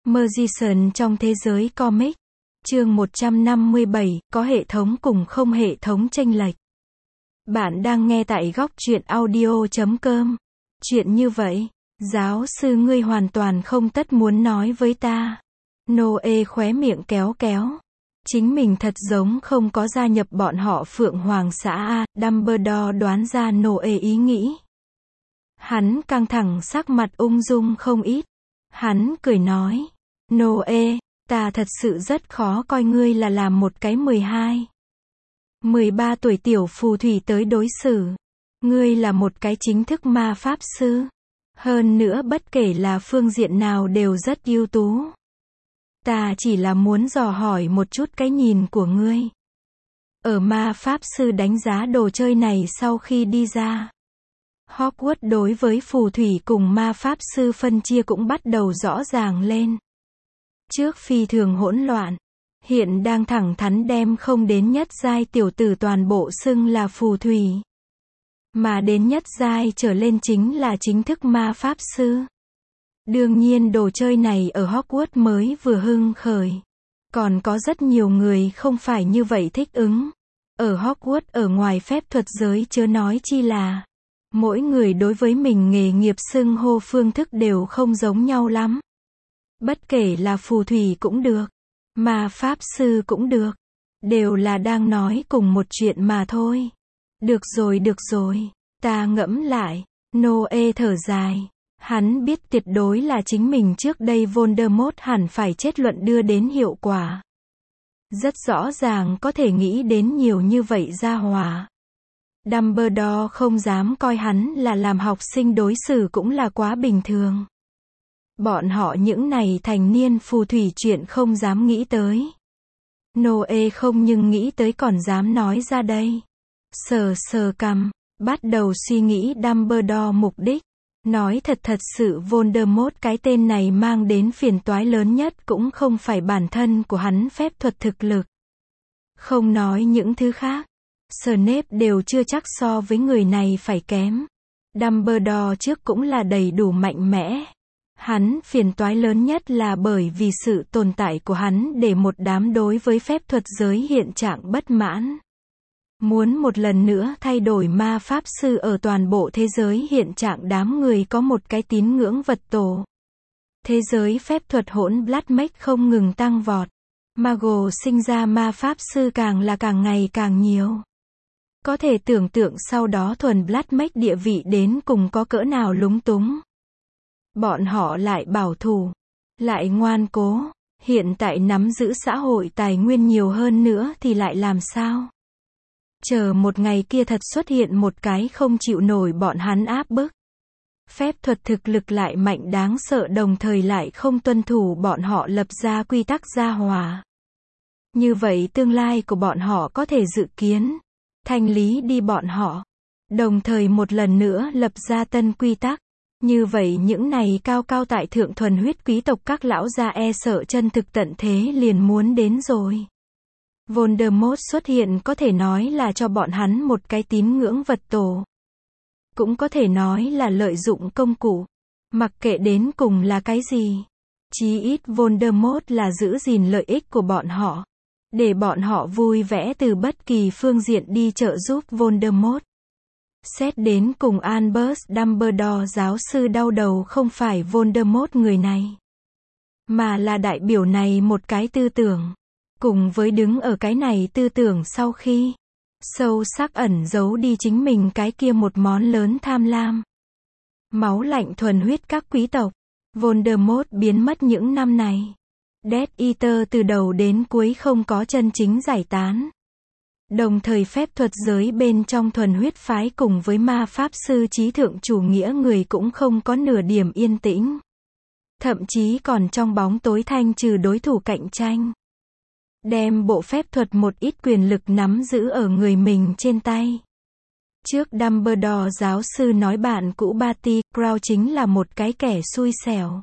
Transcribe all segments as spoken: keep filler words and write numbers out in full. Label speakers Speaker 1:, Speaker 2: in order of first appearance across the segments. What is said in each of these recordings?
Speaker 1: Magician trong thế giới comic. Chương một trăm năm mươi bảy, có hệ thống cùng không hệ thống chênh lệch. Bạn đang nghe tại góc truyện audio chấm com. Chuyện như vậy, giáo sư ngươi hoàn toàn không tất muốn nói với ta. Noe khóe miệng kéo kéo. Chính mình thật giống không có gia nhập bọn họ Phượng Hoàng xã A, Dumbledore đoán ra Noe ý nghĩ. Hắn căng thẳng sắc mặt ung dung không ít. Hắn cười nói, Noe, ta thật sự rất khó coi ngươi là làm một cái mười hai, mười ba tuổi tiểu phù thủy tới đối xử. Ngươi là một cái chính thức ma pháp sư. Hơn nữa bất kể là phương diện nào đều rất ưu tú. Ta chỉ là muốn dò hỏi một chút cái nhìn của ngươi. Ở ma pháp sư đánh giá đồ chơi này sau khi đi ra. Hogwarts đối với phù thủy cùng ma pháp sư phân chia cũng bắt đầu rõ ràng lên. Trước phi thường hỗn loạn, hiện đang thẳng thắn đem không đến nhất giai tiểu tử toàn bộ xưng là phù thủy. Mà đến nhất giai trở lên chính là chính thức ma pháp sư. Đương nhiên đồ chơi này ở Hogwarts mới vừa hưng khởi. Còn có rất nhiều người không phải như vậy thích ứng. Ở Hogwarts ở ngoài phép thuật giới chớ nói chi là mỗi người đối với mình nghề nghiệp xưng hô phương thức đều không giống nhau lắm. Bất kể là phù thủy cũng được, ma pháp sư cũng được, đều là đang nói cùng một chuyện mà thôi. Được rồi được rồi, ta ngẫm lại. Noe thở dài. Hắn biết tuyệt đối là chính mình trước đây Voldemort hẳn phải chết luận đưa đến hiệu quả. Rất rõ ràng có thể nghĩ đến nhiều như vậy ra hỏa. Dumbledore không dám coi hắn là làm học sinh đối xử cũng là quá bình thường. Bọn họ những này thành niên phù thủy chuyện không dám nghĩ tới. Noe không nhưng nghĩ tới còn dám nói ra đây. Sờ sờ cằm, bắt đầu suy nghĩ Dumbledore mục đích. Nói thật thật sự Voldemort cái tên này mang đến phiền toái lớn nhất cũng không phải bản thân của hắn phép thuật thực lực. Không nói những thứ khác. Snape đều chưa chắc so với người này phải kém. Dumbledore trước cũng là đầy đủ mạnh mẽ. Hắn phiền toái lớn nhất là bởi vì sự tồn tại của hắn để một đám đối với phép thuật giới hiện trạng bất mãn. Muốn một lần nữa thay đổi ma pháp sư ở toàn bộ thế giới hiện trạng đám người có một cái tín ngưỡng vật tổ. Thế giới phép thuật hỗn Blood Mage không ngừng tăng vọt. Mago sinh ra ma pháp sư càng là càng ngày càng nhiều. Có thể tưởng tượng sau đó thuần Blood Mage địa vị đến cùng có cỡ nào lúng túng. Bọn họ lại bảo thủ, lại ngoan cố, hiện tại nắm giữ xã hội tài nguyên nhiều hơn nữa thì lại làm sao? Chờ một ngày kia thật xuất hiện một cái không chịu nổi bọn hắn áp bức. Phép thuật thực lực lại mạnh đáng sợ đồng thời lại không tuân thủ bọn họ lập ra quy tắc gia hòa. Như vậy tương lai của bọn họ có thể dự kiến, thanh lý đi bọn họ, đồng thời một lần nữa lập ra tân quy tắc. Như vậy những này cao cao tại thượng thuần huyết quý tộc các lão gia e sợ chân thực tận thế liền muốn đến rồi. Voldemort xuất hiện có thể nói là cho bọn hắn một cái tín ngưỡng vật tổ. Cũng có thể nói là lợi dụng công cụ. Mặc kệ đến cùng là cái gì. Chí ít Voldemort là giữ gìn lợi ích của bọn họ. Để bọn họ vui vẻ từ bất kỳ phương diện đi trợ giúp Voldemort. Xét đến cùng Albus Dumbledore giáo sư đau đầu không phải Voldemort người này. Mà là đại biểu này một cái tư tưởng. Cùng với đứng ở cái này tư tưởng sau khi sâu sắc ẩn giấu đi chính mình cái kia một món lớn tham lam. Máu lạnh thuần huyết các quý tộc. Voldemort biến mất những năm này. Death Eater từ đầu đến cuối không có chân chính giải tán. Đồng thời phép thuật giới bên trong thuần huyết phái cùng với ma pháp sư trí thượng chủ nghĩa người cũng không có nửa điểm yên tĩnh. Thậm chí còn trong bóng tối thanh trừ đối thủ cạnh tranh. Đem bộ phép thuật một ít quyền lực nắm giữ ở người mình trên tay. Trước Dumbledore giáo sư nói bạn cũ Barty Crouch chính là một cái kẻ xui xẻo.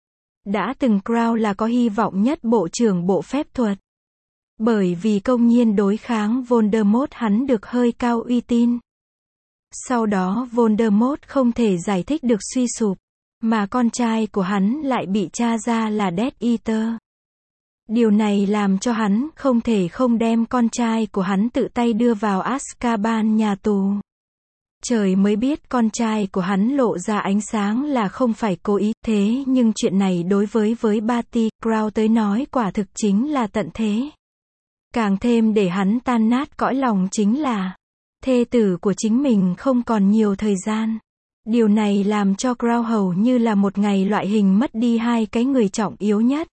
Speaker 1: Đã từng Crouch là có hy vọng nhất bộ trưởng bộ phép thuật. Bởi vì công nhiên đối kháng Voldemort hắn được hơi cao uy tín. Sau đó Voldemort không thể giải thích được suy sụp. mà con trai của hắn lại bị tra ra là Death Eater. Điều này làm cho hắn không thể không đem con trai của hắn tự tay đưa vào Azkaban nhà tù. Trời mới biết con trai của hắn lộ ra ánh sáng là không phải cố ý, thế nhưng chuyện này đối với với Barty Crouch tới nói quả thực chính là tận thế. Càng thêm để hắn tan nát cõi lòng chính là thê tử của chính mình không còn nhiều thời gian. Điều này làm cho Crouch hầu như là một ngày loại hình mất đi hai cái người trọng yếu nhất.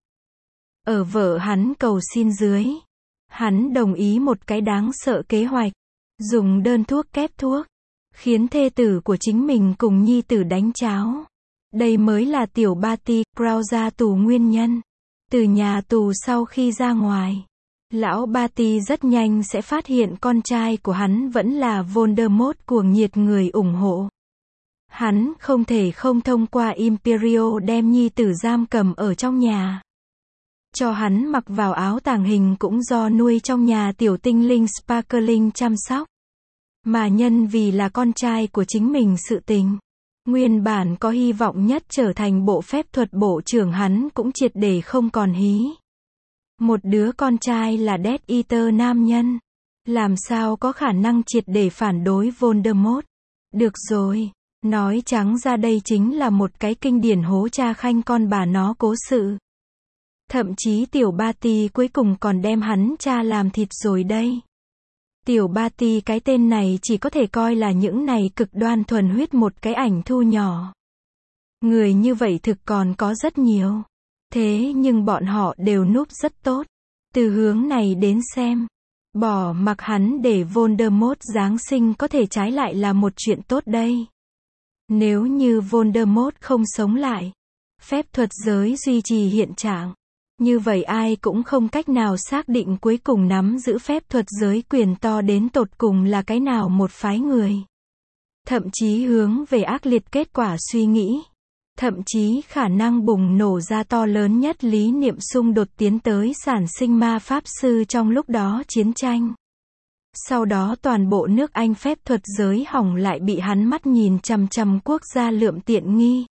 Speaker 1: Ở vợ hắn cầu xin dưới, hắn đồng ý một cái đáng sợ kế hoạch, dùng đơn thuốc kép thuốc, khiến thê tử của chính mình cùng nhi tử đánh cháo. Đây mới là tiểu Barty Crouch ra tù nguyên nhân. Từ nhà tù sau khi ra ngoài, lão Barty rất nhanh sẽ phát hiện con trai của hắn vẫn là Voldemort cuồng nhiệt người ủng hộ. Hắn không thể không thông qua Imperial đem nhi tử giam cầm ở trong nhà. Cho hắn mặc vào áo tàng hình cũng do nuôi trong nhà tiểu tinh linh Sparkling chăm sóc. Mà nhân vì là con trai của chính mình sự tình. Nguyên bản có hy vọng nhất trở thành bộ phép thuật bộ trưởng hắn cũng triệt để không còn hí. Một đứa con trai là Death Eater nam nhân. Làm sao có khả năng triệt để phản đối Voldemort. Được rồi. Nói trắng ra đây chính là một cái kinh điển hố cha khanh con bà nó cố sự. Thậm chí tiểu Barty cuối cùng còn đem hắn cha làm thịt rồi đây. Tiểu Barty cái tên này chỉ có thể coi là những này cực đoan thuần huyết một cái ảnh thu nhỏ. Người như vậy thực còn có rất nhiều. Thế nhưng bọn họ đều núp rất tốt. Từ hướng này đến xem, bỏ mặc hắn để Voldemort giáng sinh có thể trái lại là một chuyện tốt đây. Nếu như Voldemort không sống lại, phép thuật giới duy trì hiện trạng, như vậy ai cũng không cách nào xác định cuối cùng nắm giữ phép thuật giới quyền to đến tột cùng là cái nào một phái người. Thậm chí hướng về ác liệt kết quả suy nghĩ. Thậm chí khả năng bùng nổ ra to lớn nhất lý niệm xung đột tiến tới sản sinh ma pháp sư trong lúc đó chiến tranh. Sau đó toàn bộ nước Anh phép thuật giới hỏng lại bị hắn mắt nhìn chằm chằm quốc gia lượm tiện nghi.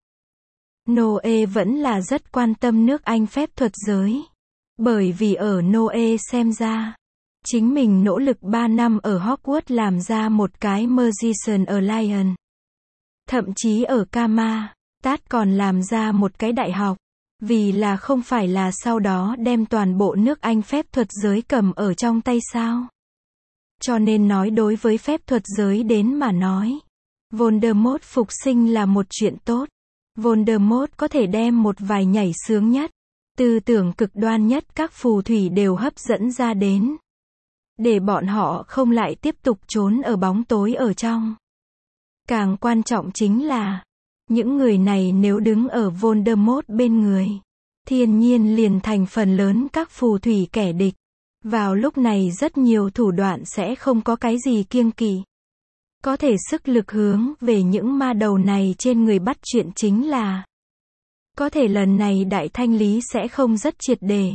Speaker 1: Noe vẫn là rất quan tâm nước Anh phép thuật giới. Bởi vì ở Noe xem ra, chính mình nỗ lực ba năm ở Hogwarts làm ra một cái Magician Alliance. Thậm chí ở Kama, Tát còn làm ra một cái đại học. Vì là không phải là sau đó đem toàn bộ nước Anh phép thuật giới cầm ở trong tay sao. Cho nên nói đối với phép thuật giới đến mà nói, Voldemort phục sinh là một chuyện tốt. Voldemort có thể đem một vài nhảy sướng nhất, tư tưởng cực đoan nhất các phù thủy đều hấp dẫn ra đến. Để bọn họ không lại tiếp tục trốn ở bóng tối ở trong. Càng quan trọng chính là, những người này nếu đứng ở Voldemort bên người, thiên nhiên liền thành phần lớn các phù thủy kẻ địch. Vào lúc này rất nhiều thủ đoạn sẽ không có cái gì kiêng kỵ. Có thể sức lực hướng về những ma đầu này trên người bắt chuyện chính là, có thể lần này đại thanh lý sẽ không rất triệt đề.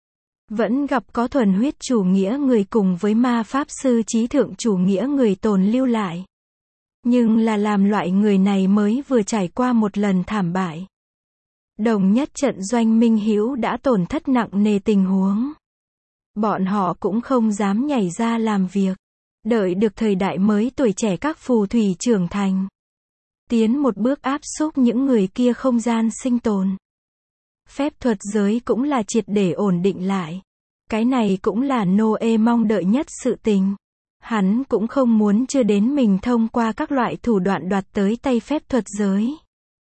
Speaker 1: Vẫn gặp có thuần huyết chủ nghĩa người cùng với ma pháp sư trí thượng chủ nghĩa người tồn lưu lại. Nhưng là làm loại người này mới vừa trải qua một lần thảm bại. Đồng nhất trận doanh Minh Hữu đã tổn thất nặng nề tình huống. Bọn họ cũng không dám nhảy ra làm việc. Đợi được thời đại mới tuổi trẻ các phù thủy trưởng thành. Tiến một bước áp xúc những người kia không gian sinh tồn. Phép thuật giới cũng là triệt để ổn định lại. Cái này cũng là Noe mong đợi nhất sự tình. Hắn cũng không muốn chưa đến mình thông qua các loại thủ đoạn đoạt tới tay phép thuật giới.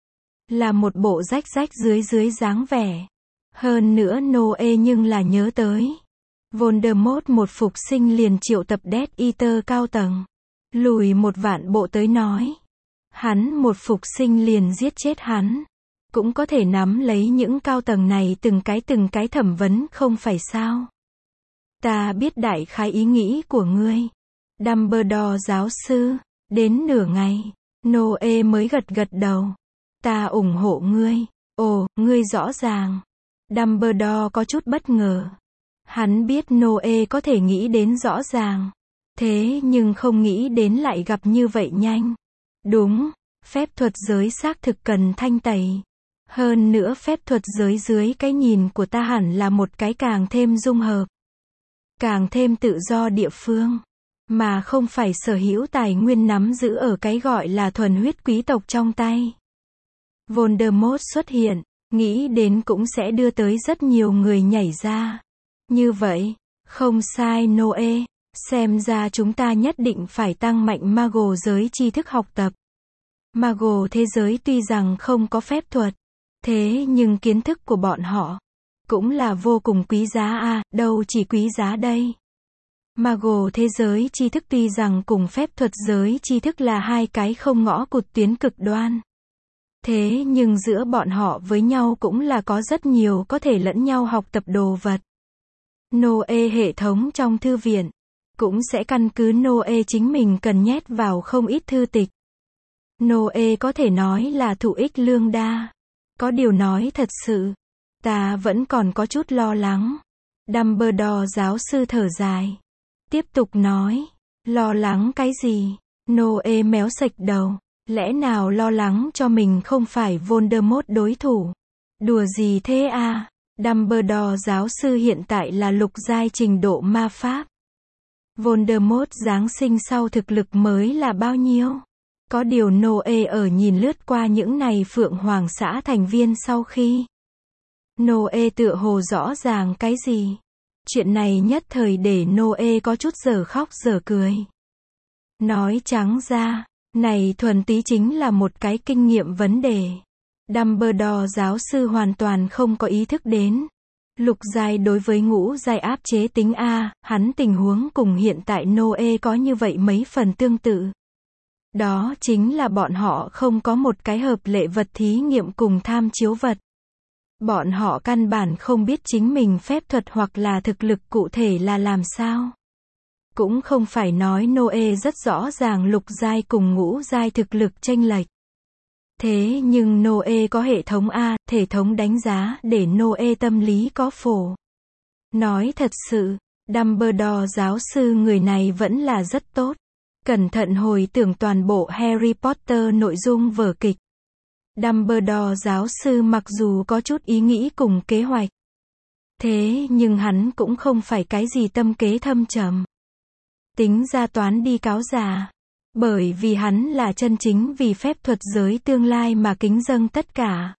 Speaker 1: Là một bộ rách rách dưới dưới dáng vẻ. Hơn nữa Noe nhưng là nhớ tới. Voldemort một phục sinh liền triệu tập Death Eater cao tầng. Lùi một vạn bộ tới nói. Hắn một phục sinh liền giết chết hắn. Cũng có thể nắm lấy những cao tầng này từng cái từng cái thẩm vấn không phải sao. Ta biết đại khái ý nghĩ của ngươi. Dumbledore giáo sư. Đến nửa ngày, Noe mới gật gật đầu. Ta ủng hộ ngươi. Ồ, ngươi rõ ràng. Dumbledore có chút bất ngờ. Hắn biết Noe có thể nghĩ đến rõ ràng. Thế nhưng không nghĩ đến lại gặp như vậy nhanh. Đúng, phép thuật giới xác thực cần thanh tẩy. Hơn nữa phép thuật giới dưới cái nhìn của ta hẳn là một cái càng thêm dung hợp, càng thêm tự do địa phương, mà không phải sở hữu tài nguyên nắm giữ ở cái gọi là thuần huyết quý tộc trong tay. Voldemort xuất hiện, nghĩ đến cũng sẽ đưa tới rất nhiều người nhảy ra. Như vậy, không sai Noe, xem ra chúng ta nhất định phải tăng mạnh Muggle giới tri thức học tập. Muggle thế giới tuy rằng không có phép thuật, thế nhưng kiến thức của bọn họ cũng là vô cùng quý giá à, đâu chỉ quý giá đây. Muggle thế giới tri thức tuy rằng cùng phép thuật giới tri thức là hai cái không ngõ cụt tuyến cực đoan. Thế nhưng giữa bọn họ với nhau cũng là có rất nhiều có thể lẫn nhau học tập đồ vật. Noe hệ thống trong thư viện cũng sẽ căn cứ Noe chính mình cần nhét vào không ít thư tịch. Noe có thể nói là thụ ích lương đa. Có điều nói thật sự, ta vẫn còn có chút lo lắng. Dumbledore giáo sư thở dài, tiếp tục nói, lo lắng cái gì? Noe méo sạch đầu, lẽ nào lo lắng cho mình không phải Voldemort đối thủ? Đùa gì thế à? Dumbledore giáo sư hiện tại là lục giai trình độ ma pháp. Voldemort giáng sinh sau thực lực mới là bao nhiêu? Có điều Noe ở nhìn lướt qua những này Phượng Hoàng xã thành viên sau khi. Noe tựa hồ rõ ràng cái gì? Chuyện này nhất thời để Noe có chút giờ khóc giờ cười. Nói trắng ra, này thuần túy chính là một cái kinh nghiệm vấn đề. Dumbledore giáo sư hoàn toàn không có ý thức đến. Lục giai đối với ngũ giai áp chế tính A, hắn tình huống cùng hiện tại Noe có như vậy mấy phần tương tự. Đó chính là bọn họ không có một cái hợp lệ vật thí nghiệm cùng tham chiếu vật. Bọn họ căn bản không biết chính mình phép thuật hoặc là thực lực cụ thể là làm sao. Cũng không phải nói Noe rất rõ ràng lục giai cùng ngũ giai thực lực chênh lệch. Thế nhưng Noe có hệ thống A, thể thống đánh giá để Noe tâm lý có phổ. Nói thật sự, Dumbledore giáo sư người này vẫn là rất tốt. Cẩn thận hồi tưởng toàn bộ Harry Potter nội dung vở kịch. Dumbledore giáo sư mặc dù có chút ý nghĩ cùng kế hoạch. Thế nhưng hắn cũng không phải cái gì tâm kế thâm trầm. Tính ra toán đi cáo già. Bởi vì hắn là chân chính vì phép thuật giới tương lai mà kính dâng tất cả.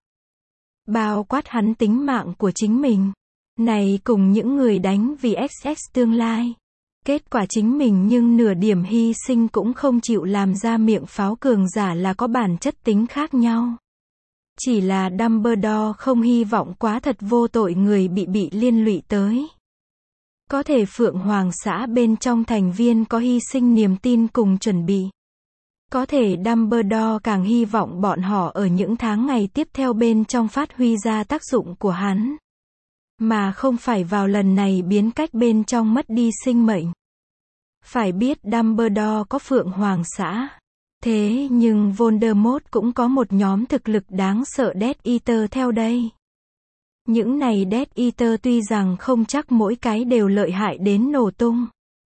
Speaker 1: Bao quát hắn tính mạng của chính mình. Này cùng những người đánh vì ích ích tương lai. Kết quả chính mình nhưng nửa điểm hy sinh cũng không chịu làm ra miệng pháo cường giả là có bản chất tính khác nhau. Chỉ là Dumbledore không hy vọng quá thật vô tội người bị bị liên lụy tới. Có thể Phượng Hoàng xã bên trong thành viên có hy sinh niềm tin cùng chuẩn bị. Có thể Dumbledore càng hy vọng bọn họ ở những tháng ngày tiếp theo bên trong phát huy ra tác dụng của hắn. Mà không phải vào lần này biến cách bên trong mất đi sinh mệnh. Phải biết Dumbledore có Phượng Hoàng xã. Thế nhưng Voldemort cũng có một nhóm thực lực đáng sợ Death Eater theo đây. Những này Death Eater tuy rằng không chắc mỗi cái đều lợi hại đến nổ tung.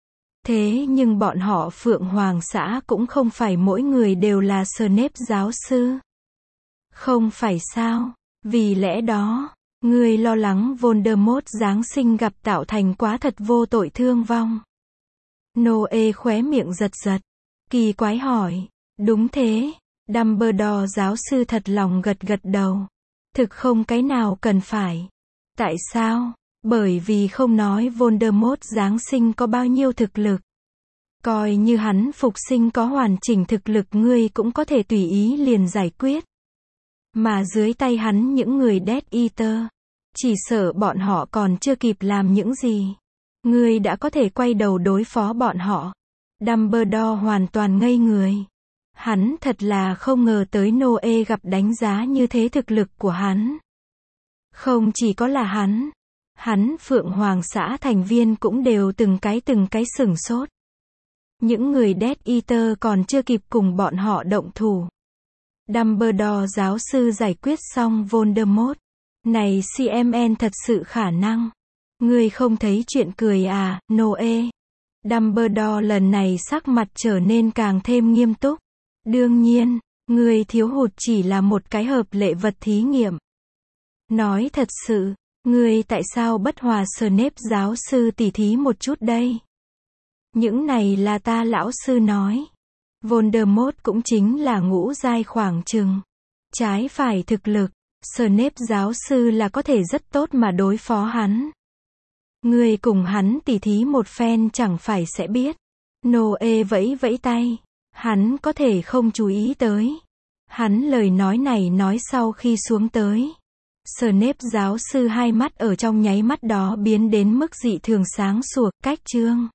Speaker 1: Thế nhưng bọn họ Phượng Hoàng xã cũng không phải mỗi người đều là Snape giáo sư. Không phải sao? Vì lẽ đó, người lo lắng Voldemort giáng sinh gặp tạo thành quá thật vô tội thương vong. Noe khóe miệng giật giật. Kỳ quái hỏi. Đúng thế. Dumbledore giáo sư thật lòng gật gật đầu. Thực không cái nào cần phải. Tại sao? Bởi vì không nói Voldemort giáng sinh có bao nhiêu thực lực. Coi như hắn phục sinh có hoàn chỉnh thực lực ngươi cũng có thể tùy ý liền giải quyết. Mà dưới tay hắn những người Death Eater. Chỉ sợ bọn họ còn chưa kịp làm những gì. Ngươi đã có thể quay đầu đối phó bọn họ. Dumbledore hoàn toàn ngây người. Hắn thật là không ngờ tới Noe gặp đánh giá như thế thực lực của hắn. Không chỉ có là hắn. Hắn Phượng Hoàng xã thành viên cũng đều từng cái từng cái sửng sốt. Những người Death Eater còn chưa kịp cùng bọn họ động thủ. Dumbledore giáo sư giải quyết xong Voldemort. Này xê em en thật sự khả năng. Ngươi không thấy chuyện cười à, Noe? Dumbledore lần này sắc mặt trở nên càng thêm nghiêm túc. Đương nhiên, ngươi thiếu hụt chỉ là một cái hợp lệ vật thí nghiệm. Nói thật sự, ngươi tại sao bất hòa Snape giáo sư tỉ thí một chút đây? Những này là ta lão sư nói. Voldemort cũng chính là ngũ giai khoảng chừng. Trái phải thực lực, Snape giáo sư là có thể rất tốt mà đối phó hắn. Ngươi cùng hắn tỉ thí một phen chẳng phải sẽ biết. Noe vẫy vẫy tay. Hắn có thể không chú ý tới. Hắn lời nói này nói sau khi xuống tới. Snape giáo sư hai mắt ở trong nháy mắt đó biến đến mức dị thường sáng sủa, cách chương.